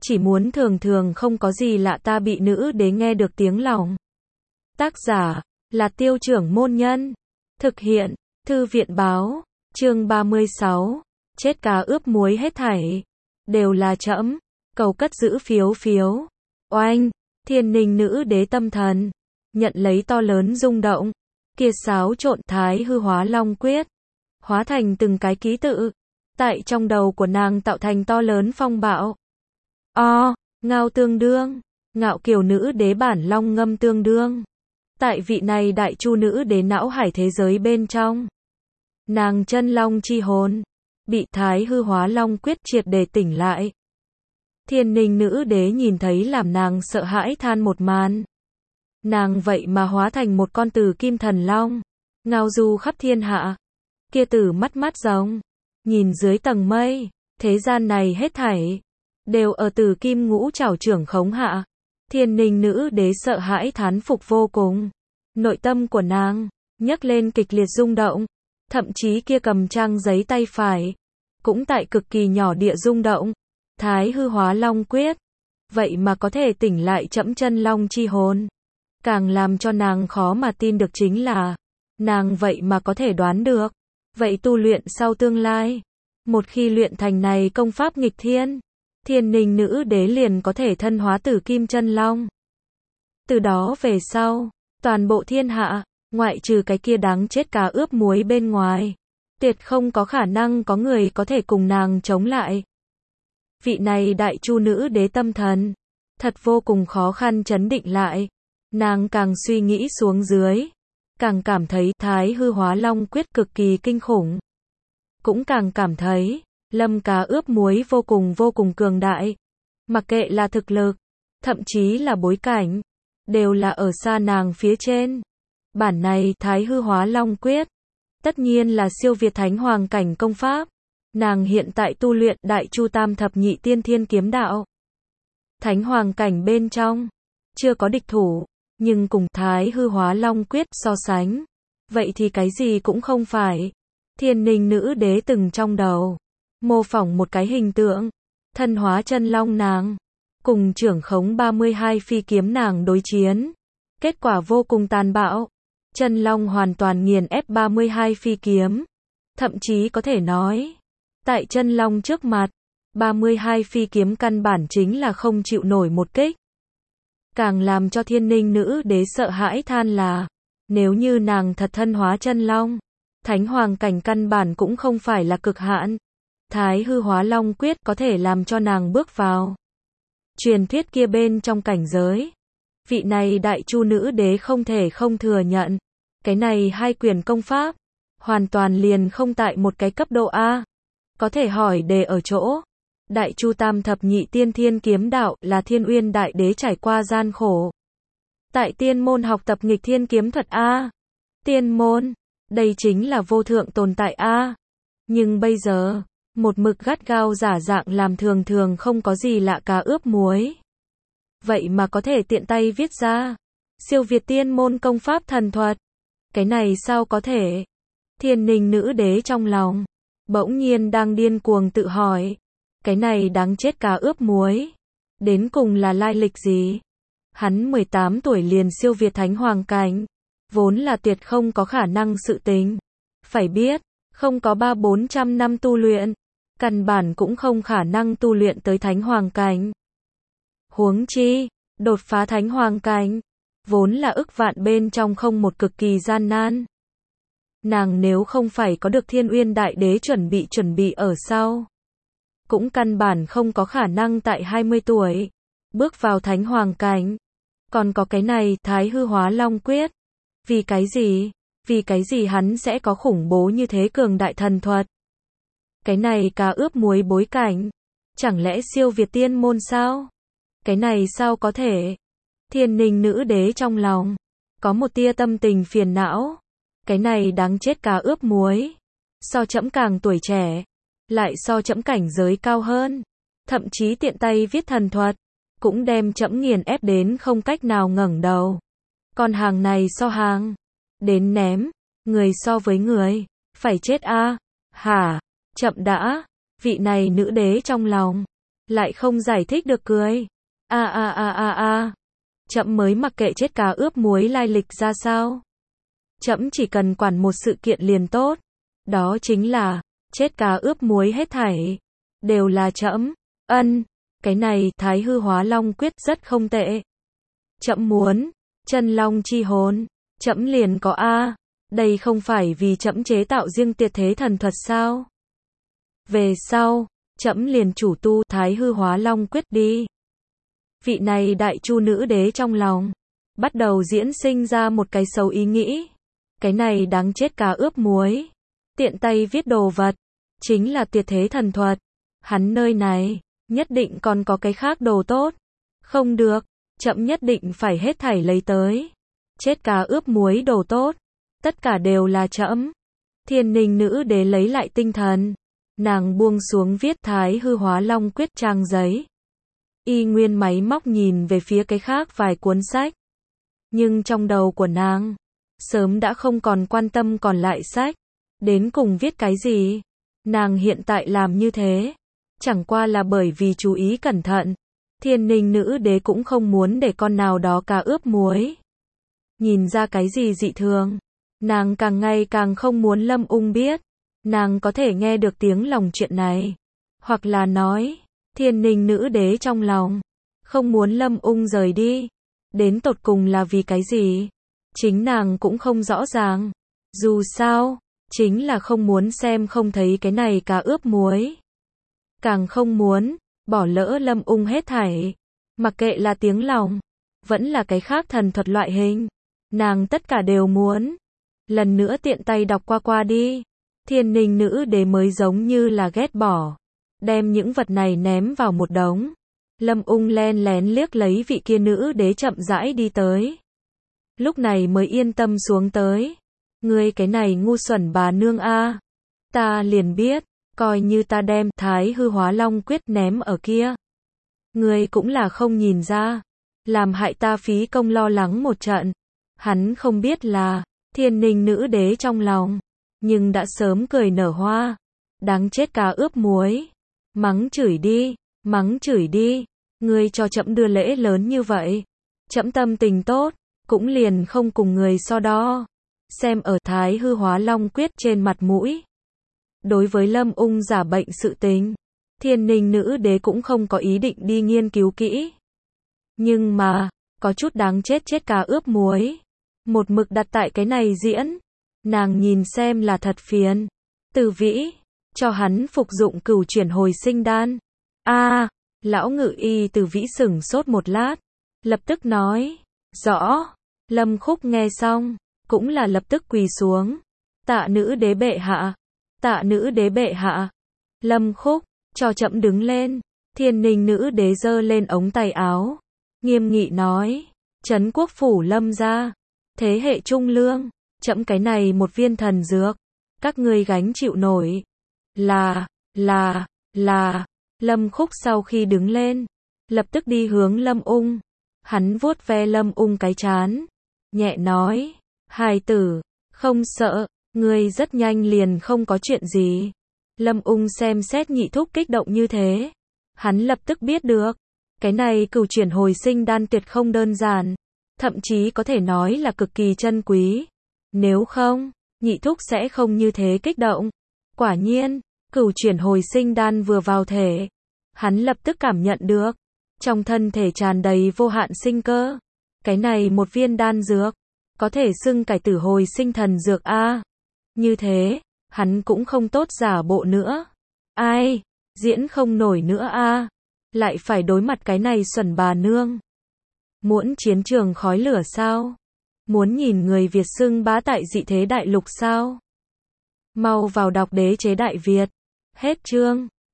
chỉ muốn thường thường không có gì lạ ta bị nữ đế nghe được tiếng lòng. Tác giả là Tiêu Trưởng Môn Nhân. Thực hiện Thư viện Báo. Chương 36. Chết cá ướp muối hết thảy đều là trẫm. Cầu cất giữ phiếu phiếu. Oanh, Thiên Ninh nữ đế tâm thần nhận lấy to lớn rung động, kia xáo trộn Thái Hư Hóa Long Quyết hóa thành từng cái ký tự, tại trong đầu của nàng tạo thành to lớn phong bạo. Ngao tương đương, ngạo kiều nữ đế bản long ngâm tương đương. Tại vị này đại chu nữ đế não hải thế giới bên trong, nàng chân long chi hồn bị Thái Hư Hóa Long Quyết triệt để tỉnh lại. Thiên Ninh nữ đế nhìn thấy làm nàng sợ hãi than một màn. Nàng vậy mà hóa thành một con tử kim thần long, ngao du khắp thiên hạ. Kia tử mắt mắt rồng, nhìn dưới tầng mây, thế gian này hết thảy đều ở tử kim ngũ trảo trưởng khống hạ. Thiên Ninh nữ đế sợ hãi thán phục vô cùng. Nội tâm của nàng nhấc lên kịch liệt rung động, thậm chí kia cầm trang giấy tay phải cũng tại cực kỳ nhỏ địa rung động. Thái Hư Hóa Long Quyết vậy mà có thể tỉnh lại trẫm chân long chi hồn. Càng làm cho nàng khó mà tin được chính là nàng vậy mà có thể đoán được, vậy tu luyện sau tương lai, một khi luyện thành này công pháp nghịch thiên, Thiên Ninh nữ đế liền có thể thân hóa tử kim chân long. Từ đó về sau, toàn bộ thiên hạ, ngoại trừ cái kia đáng chết cá ướp muối bên ngoài, tuyệt không có khả năng có người có thể cùng nàng chống lại. Vị này đại chu nữ đế tâm thần thật vô cùng khó khăn trấn định lại. Nàng càng suy nghĩ xuống dưới, càng cảm thấy Thái Hư Hóa Long Quyết cực kỳ kinh khủng. Cũng càng cảm thấy lâm cá ướp muối vô cùng cường đại. Mặc kệ là thực lực, thậm chí là bối cảnh, đều là ở xa nàng phía trên. Bản này Thái Hư Hóa Long Quyết tất nhiên là siêu việt thánh hoàng cảnh công pháp. Nàng hiện tại tu luyện Đại Chu Tam Thập Nhị Tiên Thiên Kiếm Đạo. Thánh hoàng cảnh bên trong chưa có địch thủ, nhưng cùng Thái Hư Hóa Long Quyết so sánh, vậy thì cái gì cũng không phải. Thiên Ninh nữ đế từng trong đầu mô phỏng một cái hình tượng, thân hóa chân long nàng cùng trưởng khống 32 phi kiếm nàng đối chiến. Kết quả vô cùng tàn bạo, chân long hoàn toàn nghiền ép 32 phi kiếm. Thậm chí có thể nói, tại chân long trước mặt, 32 phi kiếm căn bản chính là không chịu nổi một kích. Càng làm cho Thiên Ninh nữ đế sợ hãi than là, nếu như nàng thật thân hóa chân long, thánh hoàng cảnh căn bản cũng không phải là cực hạn. Thái Hư Hóa Long Quyết có thể làm cho nàng bước vào truyền thuyết kia bên trong cảnh giới. Vị này đại chu nữ đế không thể không thừa nhận, cái này hai quyền công pháp hoàn toàn liền không tại một cái cấp độ A. Có thể hỏi đề ở chỗ, Đại Chu Tam Thập Nhị Tiên Thiên Kiếm Đạo là Thiên Uyên đại đế trải qua gian khổ tại tiên môn học tập nghịch thiên kiếm thuật A. Tiên môn, đây chính là vô thượng tồn tại A. Nhưng bây giờ, một mực gắt gao giả dạng làm thường thường không có gì lạ cá ướp muối. Vậy mà có thể tiện tay viết ra siêu việt tiên môn công pháp thần thuật. Cái này sao có thể? Thiên Ninh nữ đế trong lòng bỗng nhiên đang điên cuồng tự hỏi, cái này đáng chết cá ướp muối đến cùng là lai lịch gì? Hắn 18 tuổi liền siêu việt thánh hoàng cảnh, vốn là tuyệt không có khả năng sự tình. Phải biết, không có 300-400 năm tu luyện, căn bản cũng không khả năng tu luyện tới thánh hoàng cảnh. Huống chi, đột phá thánh hoàng cảnh, vốn là ức vạn bên trong không một cực kỳ gian nan. Nàng nếu không phải có được Thiên Uyên đại đế chuẩn bị ở sau, cũng căn bản không có khả năng tại 20 tuổi bước vào thánh hoàng cảnh. Còn có cái này Thái Hư Hóa Long Quyết, vì cái gì? Vì cái gì hắn sẽ có khủng bố như thế cường đại thần thuật? Cái này cá ướp muối bối cảnh, chẳng lẽ siêu việt tiên môn sao? Cái này sao có thể? Thiên Ninh nữ đế trong lòng có một tia tâm tình phiền não. Cái này đáng chết cá ướp muối, so trẫm càng tuổi trẻ, lại so trẫm cảnh giới cao hơn, thậm chí tiện tay viết thần thuật, cũng đem trẫm nghiền ép đến không cách nào ngẩng đầu. Còn hàng này so hàng, đến ném, người so với người, phải chết a. Hả? Chậm đã. Vị này nữ đế trong lòng lại không giải thích được cười. Trẫm mới mặc kệ chết cá ướp muối lai lịch ra sao. Trẫm chỉ cần quản một sự kiện liền tốt. Đó chính là, chết cá ướp muối hết thảy. Đều là trẫm. Cái này, Thái Hư Hóa Long Quyết rất không tệ. Trẫm muốn, chân long chi hồn. Trẫm liền có a. Đây không phải vì trẫm chế tạo riêng tuyệt thế thần thuật sao? Về sau, trẫm liền chủ tu Thái Hư Hóa Long Quyết đi. Vị này đại chu nữ đế trong lòng, bắt đầu diễn sinh ra một cái xấu ý nghĩ. Cái này đáng chết cá ướp muối. Tiện tay viết đồ vật, chính là tuyệt thế thần thuật. Hắn nơi này, nhất định còn có cái khác đồ tốt. Không được, trẫm nhất định phải hết thảy lấy tới. Chết cá ướp muối đồ tốt, tất cả đều là trẫm. Thiên Ninh nữ đế lấy lại tinh thần. Nàng buông xuống viết Thái Hư Hóa Long Quyết trang giấy. Y nguyên máy móc nhìn về phía cái khác vài cuốn sách. Nhưng trong đầu của nàng, sớm đã không còn quan tâm còn lại sách. Đến cùng viết cái gì? Nàng hiện tại làm như thế, chẳng qua là bởi vì chú ý cẩn thận. Thiên Ninh nữ đế cũng không muốn để con nào đó cá ướp muối nhìn ra cái gì dị thường. Nàng càng ngày càng không muốn Lâm Ung biết. Nàng có thể nghe được tiếng lòng chuyện này. Hoặc là nói, Thiên Ninh nữ đế trong lòng không muốn Lâm Ung rời đi. Đến tột cùng là vì cái gì? Chính nàng cũng không rõ ràng. Dù sao, chính là không muốn xem không thấy cái này cá ướp muối. Càng không muốn bỏ lỡ Lâm Ung hết thảy. Mặc kệ là tiếng lòng, vẫn là cái khác thần thuật loại hình. Nàng tất cả đều muốn. Lần nữa tiện tay đọc qua đi. Thiên Ninh nữ đế mới giống như là ghét bỏ. Đem những vật này ném vào một đống. Lâm Ung len lén liếc lấy vị kia nữ đế chậm rãi đi tới. Lúc này mới yên tâm xuống tới. Ngươi cái này ngu xuẩn bà nương a. Ta liền biết, coi như ta đem Thái Hư Hóa Long Quyết ném ở kia. Ngươi cũng là không nhìn ra. Làm hại ta phí công lo lắng một trận. Hắn không biết là, Thiên Ninh nữ đế trong lòng. Nhưng đã sớm cười nở hoa. Đáng chết cá ướp muối. Mắng chửi đi. Ngươi cho trẫm đưa lễ lớn như vậy. Trẫm tâm tình tốt, cũng liền không cùng người so đo. Xem ở Thái Hư Hóa Long Quyết trên mặt mũi. Đối với Lâm Ung giả bệnh sự tình, Thiên Ninh nữ đế cũng không có ý định đi nghiên cứu kỹ. Nhưng mà, có chút đáng chết cá ướp muối. Một mực đặt tại cái này diễn. Nàng nhìn xem là thật phiền. Từ Vĩ, cho hắn phục dụng cửu chuyển hồi sinh đan. Lão ngự y Từ Vĩ sửng sốt một lát. Lập tức nói, rõ. Lâm Khúc nghe xong, cũng là lập tức quỳ xuống. Tạ nữ đế bệ hạ. Lâm Khúc, cho trẫm đứng lên. Thiên Ninh nữ đế giơ lên ống tay áo. Nghiêm nghị nói, trấn quốc phủ Lâm gia. Thế hệ trung lương. Trẫm cái này một viên thần dược. Các ngươi gánh chịu nổi. Là. Lâm Khúc sau khi đứng lên, lập tức đi hướng Lâm Ung. Hắn vuốt ve Lâm Ung cái trán. Nhẹ nói, hài tử, không sợ, ngươi rất nhanh liền không có chuyện gì. Lâm Ung xem xét Nhị thúc kích động như thế. Hắn lập tức biết được. Cái này cửu chuyển hồi sinh đan tuyệt không đơn giản. Thậm chí có thể nói là cực kỳ chân quý. Nếu không, Nhị thúc sẽ không như thế kích động. Quả nhiên, cửu chuyển hồi sinh đan vừa vào thể. Hắn lập tức cảm nhận được. Trong thân thể tràn đầy vô hạn sinh cơ. Cái này một viên đan dược. Có thể xưng cải tử hồi sinh thần dược a. Như thế, hắn cũng không tốt giả bộ nữa. Ai, diễn không nổi nữa a. Lại phải đối mặt cái này xuẩn bà nương. Muốn chiến trường khói lửa sao? Muốn nhìn người Việt xưng bá tại dị thế đại lục sao? Mau vào đọc Đế chế Đại Việt. Hết chương.